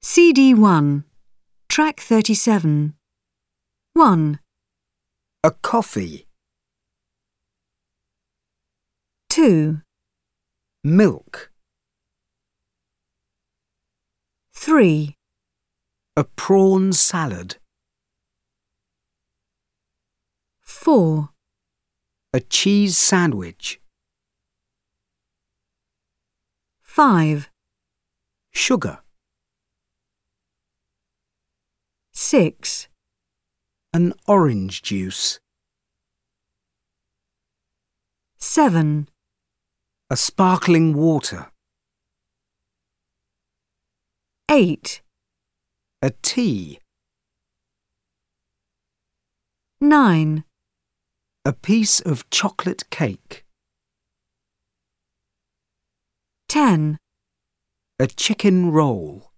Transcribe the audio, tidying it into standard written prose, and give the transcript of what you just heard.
CD1, Track 37. 1, A coffee. 2, Milk. 3, A prawn salad. 4, A cheese sandwich. 5, Sugar. 6, An orange juice. 7, A sparkling water. 8, A tea. 9, A piece of chocolate cake. 10, A chicken roll.